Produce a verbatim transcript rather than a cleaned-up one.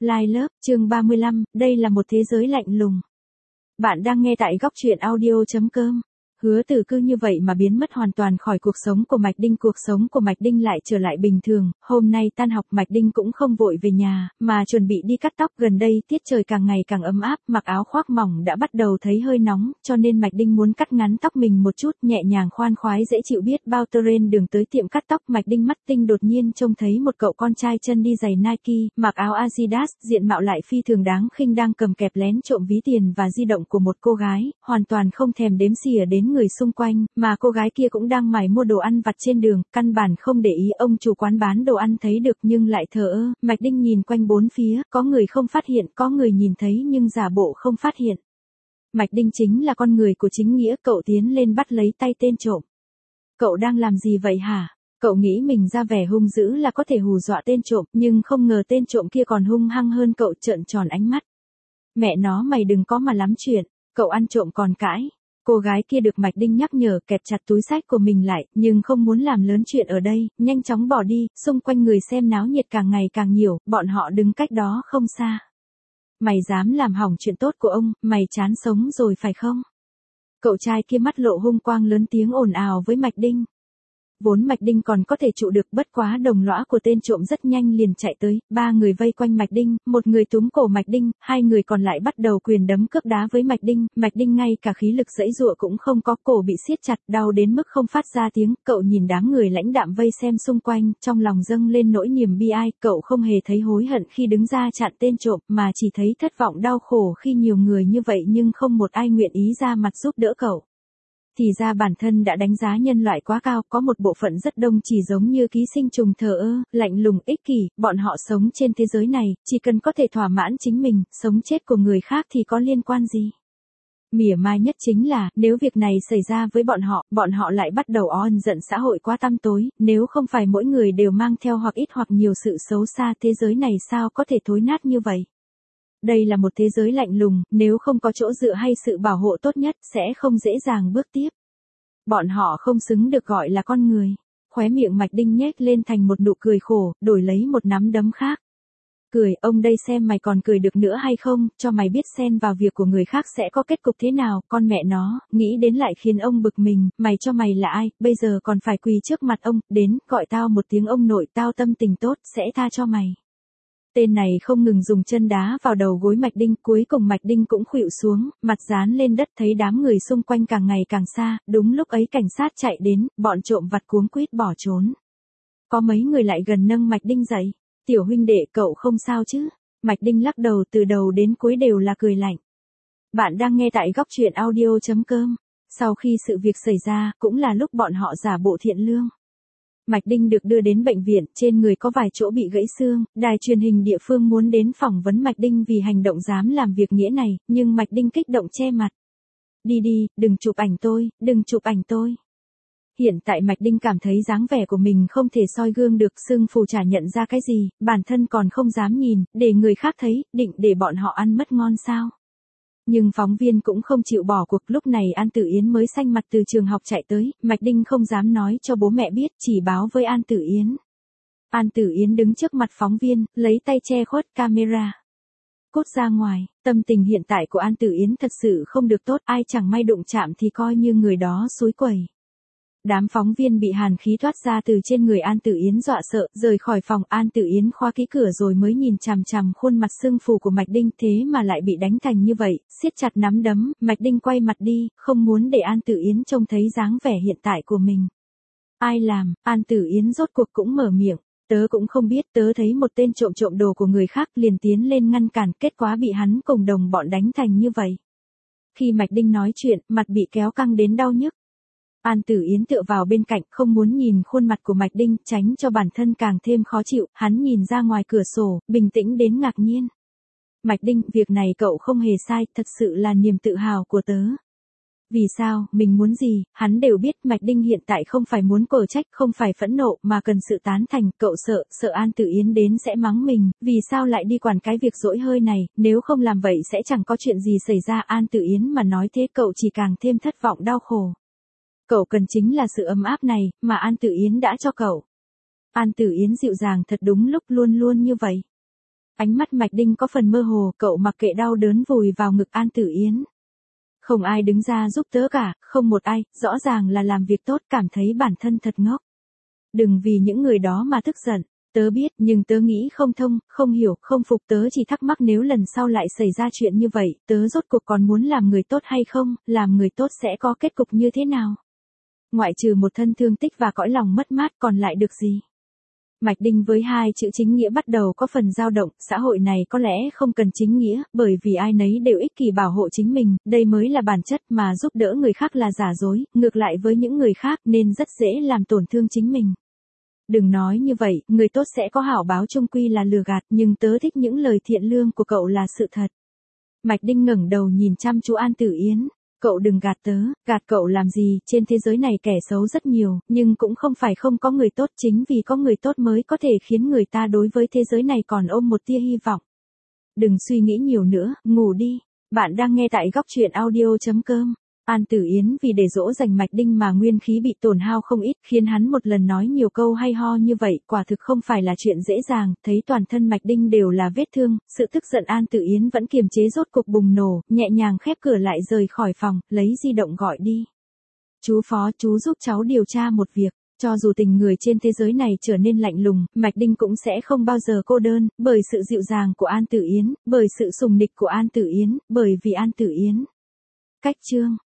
Line Love, chương ba mươi lăm, đây là một thế giới lạnh lùng. Bạn đang nghe tại góc truyện audio.com. Hứa Tử cứ như vậy mà biến mất hoàn toàn khỏi cuộc sống của Mạch Đinh. Cuộc sống của Mạch Đinh lại trở lại bình thường, hôm nay tan học Mạch Đinh cũng không vội về nhà, mà chuẩn bị đi cắt tóc. Gần đây tiết trời càng ngày càng ấm áp, mặc áo khoác mỏng đã bắt đầu thấy hơi nóng, cho nên Mạch Đinh muốn cắt ngắn tóc mình một chút, nhẹ nhàng khoan khoái dễ chịu biết bao. Trên đường tới tiệm cắt tóc, Mạch Đinh mắt tinh đột nhiên trông thấy một cậu con trai chân đi giày Nike, mặc áo Adidas, diện mạo lại phi thường đáng khinh, đang cầm kẹp lén trộm ví tiền và di động của một cô gái, hoàn toàn không thèm đếm xỉa đến người xung quanh, mà cô gái kia cũng đang mải mua đồ ăn vặt trên đường, căn bản không để ý. Ông chủ quán bán đồ ăn thấy được nhưng lại thờ ơ. Mạch Đinh nhìn quanh bốn phía, có người không phát hiện, có người nhìn thấy nhưng giả bộ không phát hiện. Mạch Đinh chính là con người của chính nghĩa, cậu tiến lên bắt lấy tay tên trộm. Cậu đang làm gì vậy hả? Cậu nghĩ mình ra vẻ hung dữ là có thể hù dọa tên trộm, nhưng không ngờ tên trộm kia còn hung hăng hơn cậu, trợn tròn ánh mắt. Mẹ nó, mày đừng có mà lắm chuyện, cậu ăn trộm còn cãi. Cô gái kia được Mạch Đinh nhắc nhở kẹp chặt túi xách của mình lại, nhưng không muốn làm lớn chuyện ở đây, nhanh chóng bỏ đi. Xung quanh người xem náo nhiệt càng ngày càng nhiều, bọn họ đứng cách đó không xa. Mày dám làm hỏng chuyện tốt của ông, mày chán sống rồi phải không? Cậu trai kia mắt lộ hung quang lớn tiếng ồn ào với Mạch Đinh. Vốn Mạch Đinh còn có thể trụ được, bất quá đồng lõa của tên trộm rất nhanh liền chạy tới, ba người vây quanh Mạch Đinh, một người túm cổ Mạch Đinh, hai người còn lại bắt đầu quyền đấm cướp đá với Mạch Đinh. Mạch Đinh ngay cả khí lực giãy giụa cũng không có, cổ bị siết chặt, đau đến mức không phát ra tiếng. Cậu nhìn đám người lãnh đạm vây xem xung quanh, trong lòng dâng lên nỗi niềm bi ai. Cậu không hề thấy hối hận khi đứng ra chặn tên trộm, mà chỉ thấy thất vọng đau khổ khi nhiều người như vậy nhưng không một ai nguyện ý ra mặt giúp đỡ cậu. Thì ra bản thân đã đánh giá nhân loại quá cao, có một bộ phận rất đông chỉ giống như ký sinh trùng, thờ ơ, lạnh lùng, ích kỷ. Bọn họ sống trên thế giới này, chỉ cần có thể thỏa mãn chính mình, sống chết của người khác thì có liên quan gì. Mỉa mai nhất chính là, nếu việc này xảy ra với bọn họ, bọn họ lại bắt đầu oan giận xã hội quá tăm tối. Nếu không phải mỗi người đều mang theo hoặc ít hoặc nhiều sự xấu xa, thế giới này sao có thể thối nát như vậy. Đây là một thế giới lạnh lùng, nếu không có chỗ dựa hay sự bảo hộ tốt nhất, sẽ không dễ dàng bước tiếp. Bọn họ không xứng được gọi là con người. Khóe miệng Mạch Đinh nhếch lên thành một nụ cười khổ, đổi lấy một nắm đấm khác. Cười, ông đây xem mày còn cười được nữa hay không, cho mày biết xen vào việc của người khác sẽ có kết cục thế nào. Con mẹ nó, nghĩ đến lại khiến ông bực mình. Mày cho mày là ai, bây giờ còn phải quỳ trước mặt ông, đến, gọi tao một tiếng ông nội, tao tâm tình tốt, sẽ tha cho mày. Tên này không ngừng dùng chân đá vào đầu gối Mạch Đinh, cuối cùng Mạch Đinh cũng khuỵu xuống, mặt dán lên đất. Thấy đám người xung quanh càng ngày càng xa, đúng lúc ấy cảnh sát chạy đến, bọn trộm vặt cuống quýt bỏ trốn. Có mấy người lại gần nâng Mạch Đinh dậy. Tiểu huynh đệ, cậu không sao chứ? Mạch Đinh lắc đầu, từ đầu đến cuối đều là cười lạnh. Bạn đang nghe tại góc truyện audio.com. Sau khi sự việc xảy ra, cũng là lúc bọn họ giả bộ thiện lương. Mạch Đinh được đưa đến bệnh viện, trên người có vài chỗ bị gãy xương. Đài truyền hình địa phương muốn đến phỏng vấn Mạch Đinh vì hành động dám làm việc nghĩa này, nhưng Mạch Đinh kích động che mặt. Đi đi, đừng chụp ảnh tôi, đừng chụp ảnh tôi. Hiện tại Mạch Đinh cảm thấy dáng vẻ của mình không thể soi gương được, sưng phù chả nhận ra cái gì, bản thân còn không dám nhìn, để người khác thấy, định để bọn họ ăn mất ngon sao. Nhưng phóng viên cũng không chịu bỏ cuộc. Lúc này An Tử Yến mới xanh mặt từ trường học chạy tới, Mạch Đinh không dám nói cho bố mẹ biết, chỉ báo với An Tử Yến. An Tử Yến đứng trước mặt phóng viên, lấy tay che khuất camera. Cút ra ngoài. Tâm tình hiện tại của An Tử Yến thật sự không được tốt, ai chẳng may đụng chạm thì coi như người đó xúi quẩy. Đám phóng viên bị hàn khí thoát ra từ trên người An Tử Yến dọa sợ, rời khỏi phòng. An Tử Yến khóa kỹ cửa rồi mới nhìn chằm chằm khuôn mặt sưng phù của Mạch Đinh, thế mà lại bị đánh thành như vậy, siết chặt nắm đấm. Mạch Đinh quay mặt đi, không muốn để An Tử Yến trông thấy dáng vẻ hiện tại của mình. Ai làm? An Tử Yến rốt cuộc cũng mở miệng. Tớ cũng không biết, tớ thấy một tên trộm trộm đồ của người khác liền tiến lên ngăn cản, kết quả bị hắn cùng đồng bọn đánh thành như vậy. Khi Mạch Đinh nói chuyện, mặt bị kéo căng đến đau nhức. An Tử Yến tựa vào bên cạnh, không muốn nhìn khuôn mặt của Mạch Đinh, tránh cho bản thân càng thêm khó chịu. Hắn nhìn ra ngoài cửa sổ, bình tĩnh đến ngạc nhiên. Mạch Đinh, việc này cậu không hề sai, thật sự là niềm tự hào của tớ. Vì sao, mình muốn gì, hắn đều biết. Mạch Đinh hiện tại không phải muốn cở trách, không phải phẫn nộ, mà cần sự tán thành. Cậu sợ, sợ An Tử Yến đến sẽ mắng mình, vì sao lại đi quản cái việc dỗi hơi này, nếu không làm vậy sẽ chẳng có chuyện gì xảy ra. An Tử Yến mà nói thế cậu chỉ càng thêm thất vọng đau khổ. Cậu cần chính là sự ấm áp này, mà An Tử Yến đã cho cậu. An Tử Yến dịu dàng thật đúng lúc, luôn luôn như vậy. Ánh mắt Mạch Đinh có phần mơ hồ, cậu mặc kệ đau đớn vùi vào ngực An Tử Yến. Không ai đứng ra giúp tớ cả, không một ai, rõ ràng là làm việc tốt, cảm thấy bản thân thật ngốc. Đừng vì những người đó mà tức giận, tớ biết, nhưng tớ nghĩ không thông, không hiểu, không phục, tớ chỉ thắc mắc nếu lần sau lại xảy ra chuyện như vậy, tớ rốt cuộc còn muốn làm người tốt hay không, làm người tốt sẽ có kết cục như thế nào? Ngoại trừ một thân thương tích và cõi lòng mất mát còn lại được gì? Mạch Đinh với hai chữ chính nghĩa bắt đầu có phần dao động, xã hội này có lẽ không cần chính nghĩa, bởi vì ai nấy đều ích kỷ bảo hộ chính mình, đây mới là bản chất, mà giúp đỡ người khác là giả dối, ngược lại với những người khác nên rất dễ làm tổn thương chính mình. Đừng nói như vậy, người tốt sẽ có hảo báo, chung quy là lừa gạt, nhưng tớ thích những lời thiện lương của cậu là sự thật. Mạch Đinh ngẩng đầu nhìn chăm chú An Tử Yến. Cậu đừng gạt tớ, gạt cậu làm gì, trên thế giới này kẻ xấu rất nhiều, nhưng cũng không phải không có người tốt, chính vì có người tốt mới có thể khiến người ta đối với thế giới này còn ôm một tia hy vọng. Đừng suy nghĩ nhiều nữa, ngủ đi. Bạn đang nghe tại góc truyện audio chấm com. An Tử Yến vì để dỗ dành Mạch Đinh mà nguyên khí bị tổn hao không ít, khiến hắn một lần nói nhiều câu hay ho như vậy, quả thực không phải là chuyện dễ dàng, thấy toàn thân Mạch Đinh đều là vết thương, sự tức giận An Tử Yến vẫn kiềm chế rốt cục bùng nổ, nhẹ nhàng khép cửa lại rời khỏi phòng, lấy di động gọi đi. Chú Phó, chú giúp cháu điều tra một việc. Cho dù tình người trên thế giới này trở nên lạnh lùng, Mạch Đinh cũng sẽ không bao giờ cô đơn, bởi sự dịu dàng của An Tử Yến, bởi sự sùng nịch của An Tử Yến, bởi vì An Tử Yến. Cách chương